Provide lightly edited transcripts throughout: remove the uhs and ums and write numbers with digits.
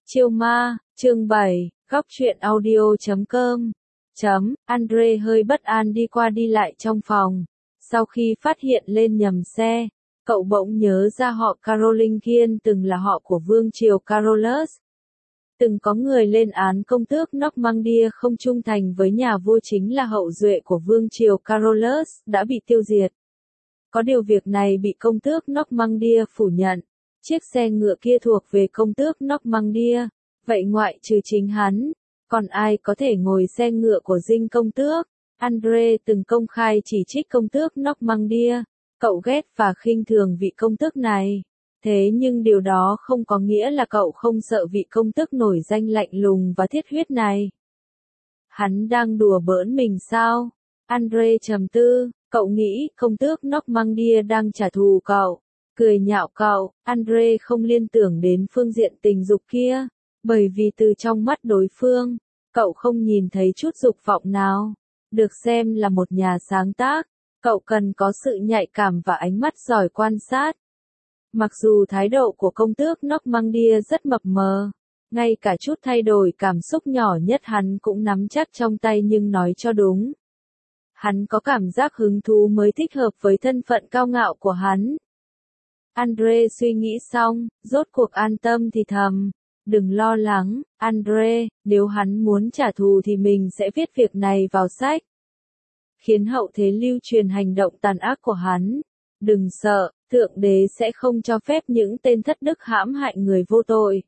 Chiêu ma, chương 7, góc truyện audio.com. Andre hơi bất an đi qua đi lại trong phòng. Sau khi phát hiện lên nhầm xe, cậu bỗng nhớ ra họ Carolingian từng là họ của vương triều Carolus. Từng có người lên án công tước Normandia không trung thành với nhà vua chính là hậu duệ của vương triều Carolus đã bị tiêu diệt. Có điều việc này bị công tước Normandia phủ nhận. Chiếc xe ngựa kia thuộc về công tước Normandia, vậy ngoại trừ chính hắn, còn ai có thể ngồi xe ngựa của dinh công tước? Andre từng công khai chỉ trích công tước Normandia, cậu ghét và khinh thường vị công tước này. Thế nhưng điều đó không có nghĩa là cậu không sợ vị công tước nổi danh lạnh lùng và thiết huyết này. Hắn đang đùa bỡn mình sao? Andre trầm tư, cậu nghĩ công tước Normandia đang trả thù cậu. Cười nhạo cậu, Andre không liên tưởng đến phương diện tình dục kia, bởi vì từ trong mắt đối phương, cậu không nhìn thấy chút dục vọng nào. Được xem là một nhà sáng tác, cậu cần có sự nhạy cảm và ánh mắt giỏi quan sát. Mặc dù thái độ của công tước Normandia rất mập mờ, ngay cả chút thay đổi cảm xúc nhỏ nhất hắn cũng nắm chắc trong tay nhưng nói cho đúng. Hắn có cảm giác hứng thú mới thích hợp với thân phận cao ngạo của hắn. Andre suy nghĩ xong, rốt cuộc an tâm thì thầm. Đừng lo lắng, Andre, nếu hắn muốn trả thù thì mình sẽ viết việc này vào sách. Khiến hậu thế lưu truyền hành động tàn ác của hắn. Đừng sợ, Thượng Đế sẽ không cho phép những tên thất đức hãm hại người vô tội.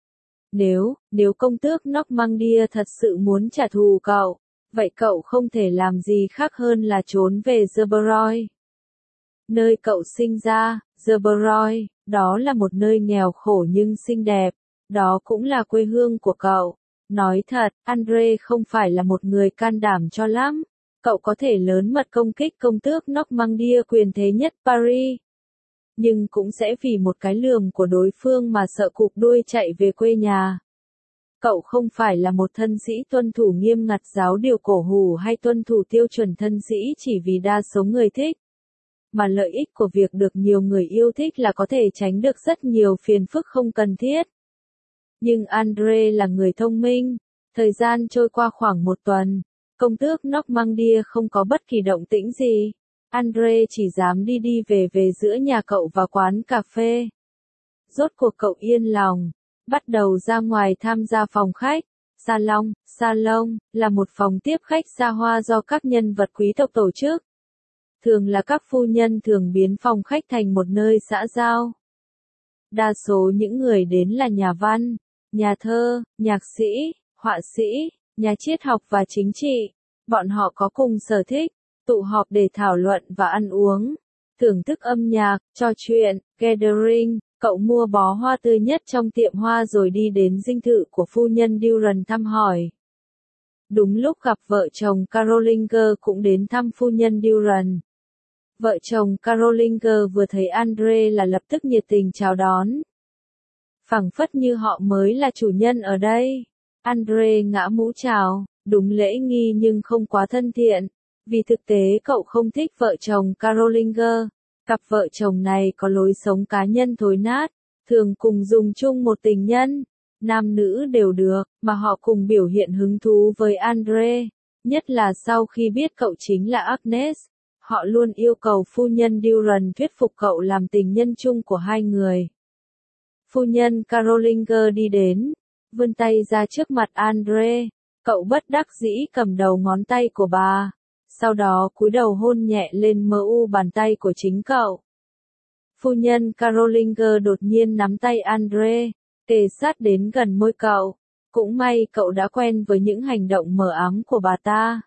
Nếu công tước Normandia thật sự muốn trả thù cậu, vậy cậu không thể làm gì khác hơn là trốn về Zerbroy. Nơi cậu sinh ra, Zerbroy, đó là một nơi nghèo khổ nhưng xinh đẹp, đó cũng là quê hương của cậu. Nói thật, Andre không phải là một người can đảm cho lắm, cậu có thể lớn mật công kích công tước Normandia quyền thế nhất Paris. Nhưng cũng sẽ vì một cái lườm của đối phương mà sợ cụp đuôi chạy về quê nhà. Cậu không phải là một thân sĩ tuân thủ nghiêm ngặt giáo điều cổ hủ hay tuân thủ tiêu chuẩn thân sĩ chỉ vì đa số người thích. Mà lợi ích của việc được nhiều người yêu thích là có thể tránh được rất nhiều phiền phức không cần thiết. Nhưng Andre là người thông minh. Thời gian trôi qua khoảng một tuần, công tước Normandia không có bất kỳ động tĩnh gì. Andre chỉ dám đi đi về giữa nhà cậu và quán cà phê. Rốt cuộc cậu yên lòng, bắt đầu ra ngoài tham gia phòng khách. Salon là một phòng tiếp khách xa hoa do các nhân vật quý tộc tổ chức. Thường là các phu nhân thường biến phòng khách thành một nơi xã giao. Đa số những người đến là nhà văn, nhà thơ, nhạc sĩ, họa sĩ, nhà triết học và chính trị. Bọn họ có cùng sở thích, tụ họp để thảo luận và ăn uống, thưởng thức âm nhạc, trò chuyện, gathering. Cậu mua bó hoa tươi nhất trong tiệm hoa rồi đi đến dinh thự của phu nhân Durand thăm hỏi. Đúng lúc gặp vợ chồng Carolingian cũng đến thăm phu nhân Durand. Vợ chồng Carolingian vừa thấy Andre là lập tức nhiệt tình chào đón. Phảng phất như họ mới là chủ nhân ở đây. Andre ngã mũ chào, đúng lễ nghi nhưng không quá thân thiện. Vì thực tế cậu không thích vợ chồng Carolingian. Cặp vợ chồng này có lối sống cá nhân thối nát, thường cùng dùng chung một tình nhân. Nam nữ đều được, mà họ cùng biểu hiện hứng thú với Andre. Nhất là sau khi biết cậu chính là Agnes. Họ luôn yêu cầu phu nhân Durand thuyết phục cậu làm tình nhân chung của hai người. Phu nhân Carolingian đi đến, vươn tay ra trước mặt Andre. Cậu bất đắc dĩ cầm đầu ngón tay của bà. Sau đó cúi đầu hôn nhẹ lên mu bàn tay của chính cậu. Phu nhân Carolingian đột nhiên nắm tay Andre, kề sát đến gần môi cậu. Cũng may cậu đã quen với những hành động mờ ám của bà ta.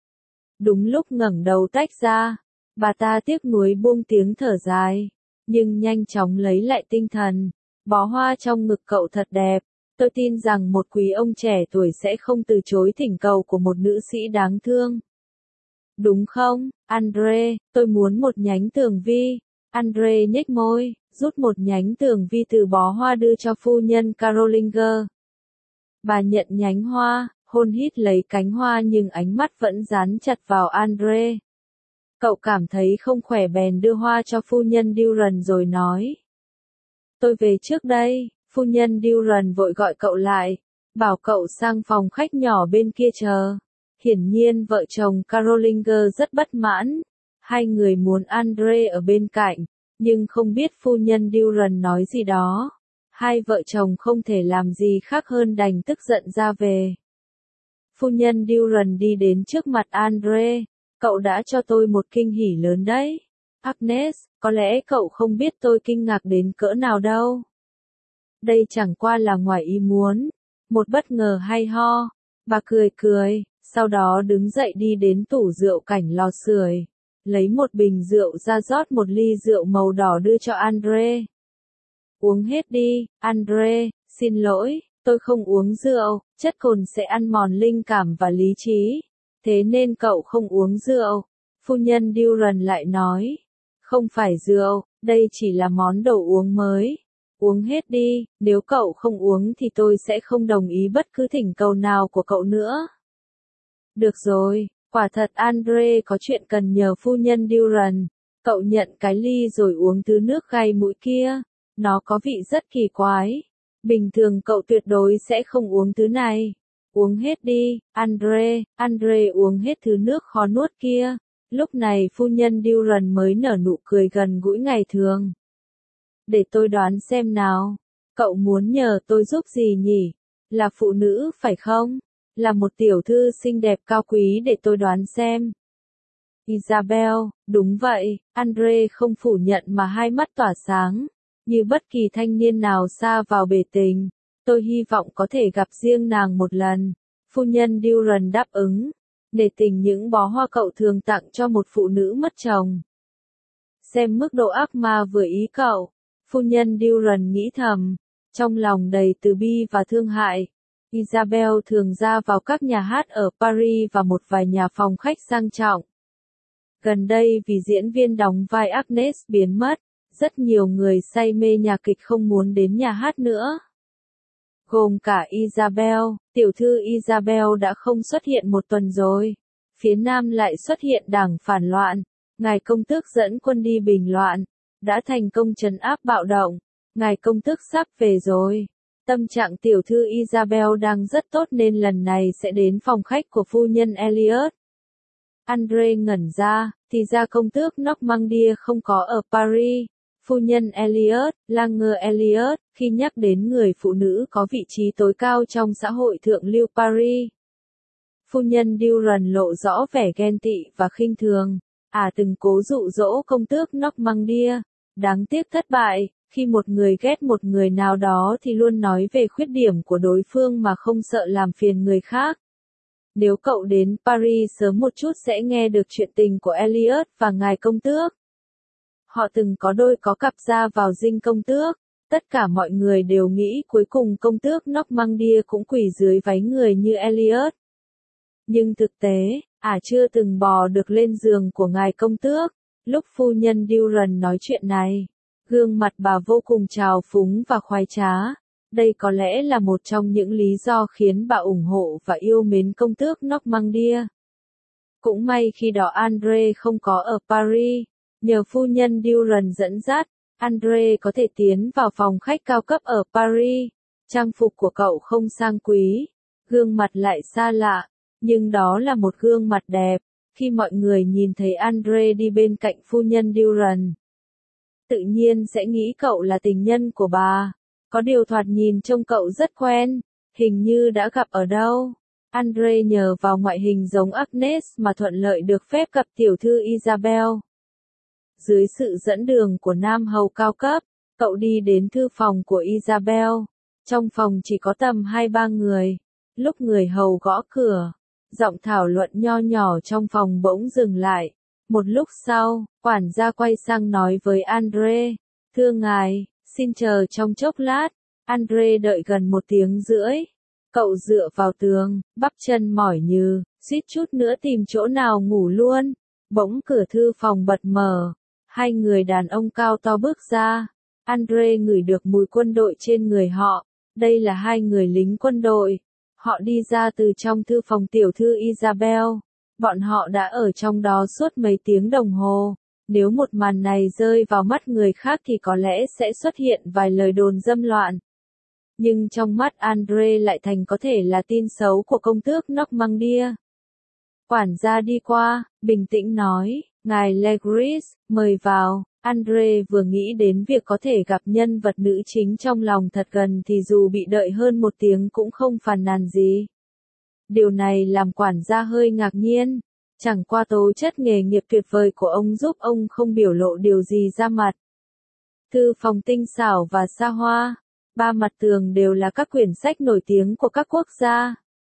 Đúng lúc ngẩng đầu tách ra, bà ta tiếc nuối buông tiếng thở dài, nhưng nhanh chóng lấy lại tinh thần. Bó hoa trong ngực cậu thật đẹp, tôi tin rằng một quý ông trẻ tuổi sẽ không từ chối thỉnh cầu của một nữ sĩ đáng thương. Đúng không, Andre, tôi muốn một nhánh tường vi. Andre nhếch môi, rút một nhánh tường vi từ bó hoa đưa cho phu nhân Carolingian. Bà nhận nhánh hoa, hôn hít lấy cánh hoa nhưng ánh mắt vẫn dán chặt vào Andre. Cậu cảm thấy không khỏe bèn đưa hoa cho phu nhân Durand rồi nói. Tôi về trước đây, Phu nhân Duran vội gọi cậu lại, bảo cậu sang phòng khách nhỏ bên kia chờ. Hiển nhiên vợ chồng Carolinger rất bất mãn. Hai người muốn Andre ở bên cạnh, nhưng không biết phu nhân Duran nói gì đó. Hai vợ chồng không thể làm gì khác hơn đành tức giận ra về. Phu nhân Duran đi đến trước mặt Andre. Cậu đã cho tôi một kinh hỉ lớn đấy. Agnes, có lẽ cậu không biết tôi kinh ngạc đến cỡ nào đâu. Đây chẳng qua là ngoài ý muốn. Một bất ngờ hay ho. Bà cười cười, sau đó đứng dậy đi đến tủ rượu cảnh lò sưởi, lấy một bình rượu ra rót một ly rượu màu đỏ đưa cho Andre. Uống hết đi, Andre, xin lỗi, tôi không uống rượu, chất cồn sẽ ăn mòn linh cảm và lý trí. Thế nên cậu không uống rượu. Phu nhân Duran lại nói. Không phải rượu, đây chỉ là món đồ uống mới. Uống hết đi, nếu cậu không uống thì tôi sẽ không đồng ý bất cứ thỉnh cầu nào của cậu nữa. Được rồi, quả thật Andre có chuyện cần nhờ phu nhân Duran. Cậu nhận cái ly rồi uống thứ nước gai mũi kia. Nó có vị rất kỳ quái. Bình thường cậu tuyệt đối sẽ không uống thứ này. Uống hết đi, Andre uống hết thứ nước khó nuốt kia. Lúc này phu nhân Duran mới nở nụ cười gần gũi ngày thường. Để tôi đoán xem nào. Cậu muốn nhờ tôi giúp gì nhỉ? Là phụ nữ phải không? Là một tiểu thư xinh đẹp cao quý để tôi đoán xem. Isabel, đúng vậy, Andre không phủ nhận mà hai mắt tỏa sáng. Như bất kỳ thanh niên nào xa vào bể tình. Tôi hy vọng có thể gặp riêng nàng một lần. Phu nhân Duran đáp ứng. Nể tình những bó hoa cậu thường tặng cho một phụ nữ mất chồng. Xem mức độ ác ma vừa ý cậu. Phu nhân Duran nghĩ thầm. Trong lòng đầy từ bi và thương hại. Isabel thường ra vào các nhà hát ở Paris và một vài nhà phòng khách sang trọng. Gần đây vì diễn viên đóng vai Agnes biến mất, rất nhiều người say mê nhạc kịch không muốn đến nhà hát nữa. Gồm cả Isabel, tiểu thư Isabel đã không xuất hiện một tuần rồi. Phía Nam lại xuất hiện đảng phản loạn. Ngài công tước dẫn quân đi bình loạn. Đã thành công trấn áp bạo động. Ngài công tước sắp về rồi. Tâm trạng tiểu thư Isabel đang rất tốt nên lần này sẽ đến phòng khách của phu nhân Elliot. Andre ngẩn ra, thì ra công tước Normandia không có ở Paris. Phu nhân Elliot, Langer Elliot, khi nhắc đến người phụ nữ có vị trí tối cao trong xã hội thượng lưu Paris. Phu nhân Duran lộ rõ vẻ ghen tị và khinh thường. Từng cố dụ dỗ công tước Normandia. Đáng tiếc thất bại, khi một người ghét một người nào đó thì luôn nói về khuyết điểm của đối phương mà không sợ làm phiền người khác. Nếu cậu đến Paris sớm một chút sẽ nghe được chuyện tình của Elliot và ngài công tước. Họ từng có đôi có cặp ra vào dinh công tước. Tất cả mọi người đều nghĩ cuối cùng công tước Normandia cũng quỳ dưới váy người như Elliot. Nhưng thực tế, chưa từng bò được lên giường của ngài công tước. Lúc phu nhân Duran nói chuyện này, gương mặt bà vô cùng trào phúng và khoái trá. Đây có lẽ là một trong những lý do khiến bà ủng hộ và yêu mến công tước Normandia. Cũng may khi đó Andre không có ở Paris. Nhờ phu nhân Duran dẫn dắt, Andre có thể tiến vào phòng khách cao cấp ở Paris. Trang phục của cậu không sang quý, gương mặt lại xa lạ, nhưng đó là một gương mặt đẹp. Khi mọi người nhìn thấy Andre đi bên cạnh phu nhân Duran, tự nhiên sẽ nghĩ cậu là tình nhân của bà. Có điều thoạt nhìn trông cậu rất quen, hình như đã gặp ở đâu. Andre nhờ vào ngoại hình giống Agnes mà thuận lợi được phép gặp tiểu thư Isabel. Dưới sự dẫn đường của nam hầu cao cấp, cậu đi đến thư phòng của Isabel. Trong phòng chỉ có tầm 2-3 người. Lúc người hầu gõ cửa, giọng thảo luận nho nhỏ trong phòng bỗng dừng lại. Một lúc sau, quản gia quay sang nói với Andre. Thưa ngài, xin chờ trong chốc lát. Andre đợi gần 1 tiếng rưỡi. Cậu dựa vào tường, bắp chân mỏi nhừ, suýt chút nữa tìm chỗ nào ngủ luôn. Bỗng cửa thư phòng bật mở. 2 người đàn ông cao to bước ra. Andre ngửi được mùi quân đội trên người họ. Đây là 2 người lính quân đội. Họ đi ra từ trong thư phòng tiểu thư Isabel. Bọn họ đã ở trong đó suốt mấy tiếng đồng hồ. Nếu một màn này rơi vào mắt người khác thì có lẽ sẽ xuất hiện vài lời đồn dâm loạn. nhưng trong mắt Andre lại thành có thể là tin xấu của công tước Normandia. Quản gia đi qua, bình tĩnh nói, ngài Legris, mời vào. Andre vừa nghĩ đến việc có thể gặp nhân vật nữ chính trong lòng thật gần thì dù bị đợi hơn 1 tiếng cũng không phàn nàn gì. Điều này làm quản gia hơi ngạc nhiên, chẳng qua tố chất nghề nghiệp tuyệt vời của ông giúp ông không biểu lộ điều gì ra mặt. Thư phòng tinh xảo và xa hoa, 3 mặt tường đều là các quyển sách nổi tiếng của các quốc gia.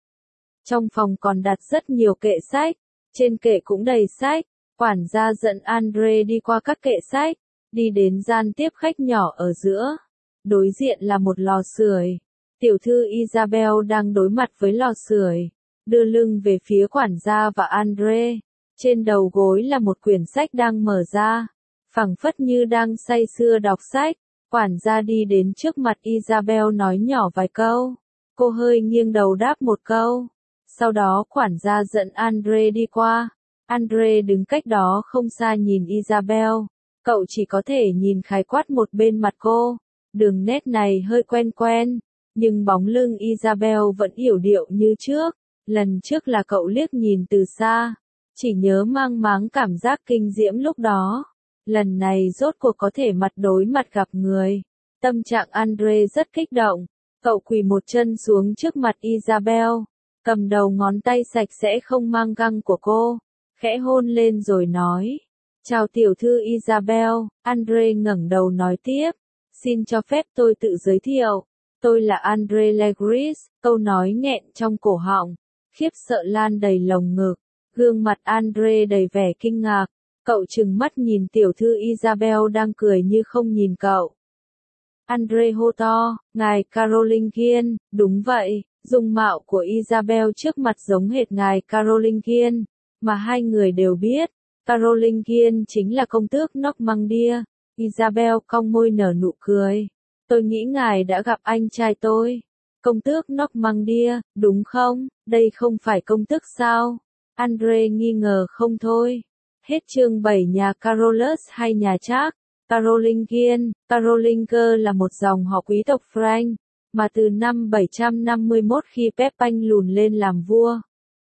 Trong phòng còn đặt rất nhiều kệ sách, trên kệ cũng đầy sách. Quản gia dẫn Andre đi qua các kệ sách, đi đến gian tiếp khách nhỏ ở giữa. Đối diện là một lò sưởi. Tiểu thư Isabel đang đối mặt với lò sưởi, đưa lưng về phía quản gia và Andre. Trên đầu gối là một quyển sách đang mở ra, phảng phất như đang say sưa đọc sách. Quản gia đi đến trước mặt Isabel nói nhỏ vài câu. Cô hơi nghiêng đầu đáp một câu. Sau đó quản gia dẫn Andre đi qua. Andre đứng cách đó không xa nhìn Isabel. Cậu chỉ có thể nhìn khái quát một bên mặt cô. Đường nét này hơi quen quen, nhưng bóng lưng Isabel vẫn yểu điệu như trước. Lần trước là cậu liếc nhìn từ xa, chỉ nhớ mang máng cảm giác kinh diễm lúc đó. Lần này rốt cuộc có thể mặt đối mặt gặp người. Tâm trạng Andre rất kích động. Cậu quỳ một chân xuống trước mặt Isabel, cầm đầu ngón tay sạch sẽ không mang găng của cô, khẽ hôn lên rồi nói. Chào tiểu thư Isabel. Andre ngẩng đầu nói tiếp. Xin cho phép tôi tự giới thiệu. Tôi là Andre Legris. Câu nói nghẹn trong cổ họng, khiếp sợ lan đầy lồng ngực. Gương mặt Andre đầy vẻ kinh ngạc. Cậu trừng mắt nhìn tiểu thư Isabel đang cười như không nhìn cậu. Andre hô to, ngài Carolingian. Đúng vậy, dung mạo của Isabel trước mặt giống hệt ngài Carolingian, mà hai người đều biết. Carolingian chính là công tước Normandia. Isabel cong môi nở nụ cười. Tôi nghĩ ngài đã gặp anh trai tôi. Công tước Normandia, đúng không? Đây không phải công tước sao? Andre nghi ngờ không thôi. Hết chương 7 nhà Carolus hay nhà Charles. Carolingian, Carolinger là một dòng họ quý tộc Frank, mà từ năm 751 khi Pepin lùn lên làm vua,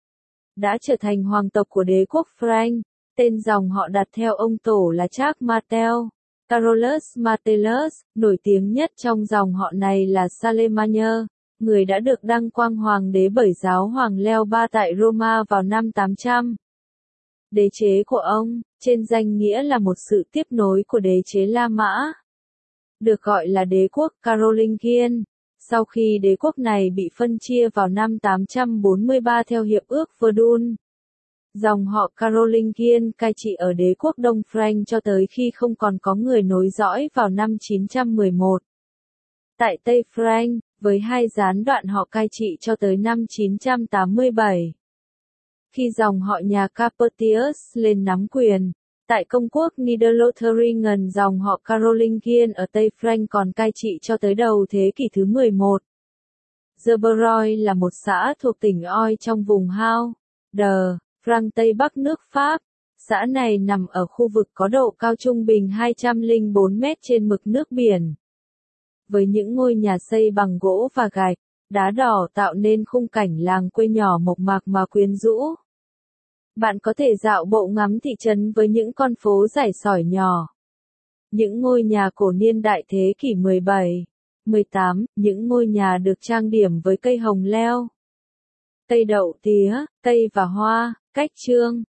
đã trở thành hoàng tộc của đế quốc Frank. Tên dòng họ đặt theo ông tổ là Charles Martel. Carolus Martellus, nổi tiếng nhất trong dòng họ này là Charlemagne, người đã được đăng quang hoàng đế bởi giáo hoàng Leo III tại Roma vào năm 800. Đế chế của ông, trên danh nghĩa là một sự tiếp nối của đế chế La Mã, được gọi là đế quốc Carolingian. Sau khi đế quốc này bị phân chia vào năm 843 theo hiệp ước Verdun, dòng họ Carolingian cai trị ở đế quốc Đông Frank cho tới khi không còn có người nối dõi vào năm 911. Tại Tây Frank, với hai gián đoạn họ cai trị cho tới năm 987. Khi dòng họ nhà Capetius lên nắm quyền, tại công quốc Niederlothringen dòng họ Carolingian ở Tây Frank còn cai trị cho tới đầu thế kỷ thứ 11. Gerberoy là một xã thuộc tỉnh Oise trong vùng Hao de Franc Tây Bắc nước Pháp. Xã này nằm ở khu vực có độ cao trung bình 204 mét trên mực nước biển. Với những ngôi nhà xây bằng gỗ và gạch, đá đỏ tạo nên khung cảnh làng quê nhỏ mộc mạc mà quyến rũ. Bạn có thể dạo bộ ngắm thị trấn với những con phố rải sỏi nhỏ. Những ngôi nhà cổ niên đại thế kỷ 17, 18, những ngôi nhà được trang điểm với cây hồng leo, cây đậu tía, cây và hoa, cách chương.